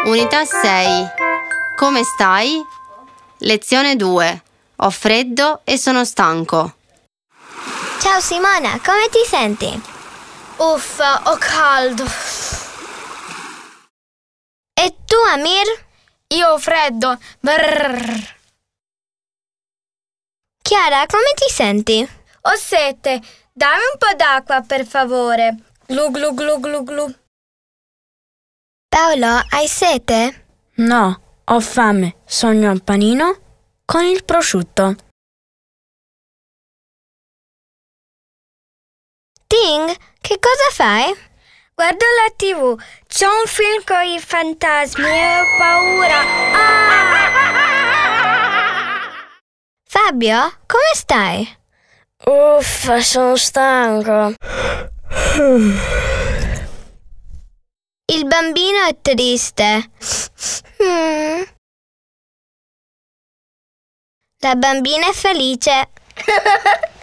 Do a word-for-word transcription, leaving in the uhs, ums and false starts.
Unità sei. Come stai? Lezione due. Ho freddo e sono stanco. Ciao Simona, come ti senti? Uffa, ho caldo. E tu, Amir? Io ho freddo. Brrr. Chiara, come ti senti? Ho sete. Dammi un po' d'acqua, per favore. Glu glu glu glu glu. Paolo, hai sete? No, ho fame. Sogno un panino con il prosciutto. Ting, che cosa fai? Guardo la tivù. C'è un film con i fantasmi e ho paura. Ah! Fabio, come stai? Uffa, sono stanco. Il bambino è triste. Mm. La bambina è felice.